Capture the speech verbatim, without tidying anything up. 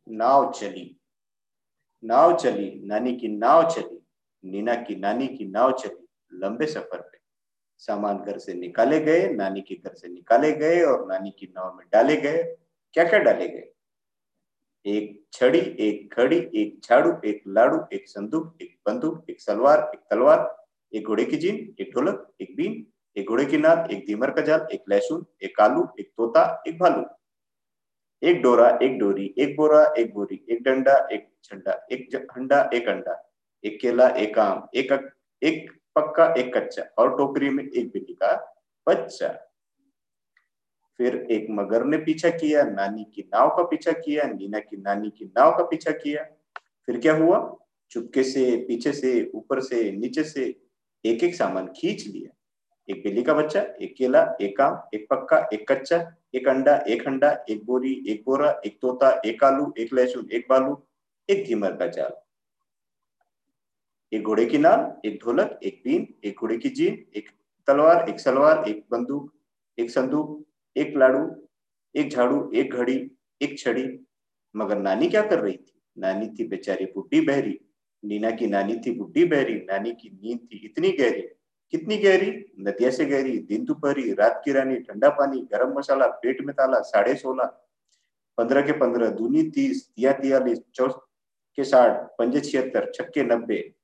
नाव चली, नाव चली, नानी की नाव चली, नीना की नानी की नाव चली लंबे सफर पे। सामान घर से निकाले गए, नानी के घर से निकाले गए और नानी की नाव में डाले गए। क्या क्या डाले गए? एक छड़ी, एक घड़ी, एक झाड़ू, एक लाड़ू, एक संदूक, एक बंदूक, एक सलवार, एक तलवार, एक घोड़े की जीन, एक ढोलक, एक बीन, एक घोड़े की नाल, एक दीमर का जाल, एक लहसुन, एक आलू, एक तोता, एक भालू। एक डोरा, एक डोरी, एक बोरा, एक बोरी, एक डंडा, एक झंडा, एक हंडा, एक अंडा, एक केला, एक आम, एक एक पक्का, एक कच्चा और टोकरी में एक बिल्ली का बच्चा। फिर एक मगर ने पीछा किया, नानी की नाव का पीछा किया, नीना की नानी की नाव का पीछा किया। फिर क्या हुआ? चुपके से, पीछे से, ऊपर से, नीचे से एक एक सामान खींच लिया। एक बिल्ली का बच्चा, एक केला, एक आम, एक पक्का, एक कच्चा, एक अंडा, एक हंडा, एक बोरी, एक बोरा, एक तोता, एक आलू, एक लहसुन, एक बालू, एक घीमर का जाल, एक घोड़े की नाल, एक ढोलक, एक बीन, एक घोड़े की जीन, एक तलवार, एक सलवार, एक बंदूक, एक संदूक, एक लाड़ू, एक झाड़ू, एक घड़ी, एक छड़ी। मगर नानी क्या कर रही थी? नानी थी बेचारी बुढ़ी बहरी। नीना की नानी थी बुढ़ी बहरी। नानी की नींद थी इतनी गहरी। कितनी गहरी? नदिया से गहरी, दिन दोपहरी, रात की रानी, ठंडा पानी, गरम मसाला, पेट में ताला, साढ़े सोलह, पंद्रह के पंद्रह, दूनी तीस, तिया तियालीस, चौ के साठ, पंजे छिहत्तर, छक्के नब्बे,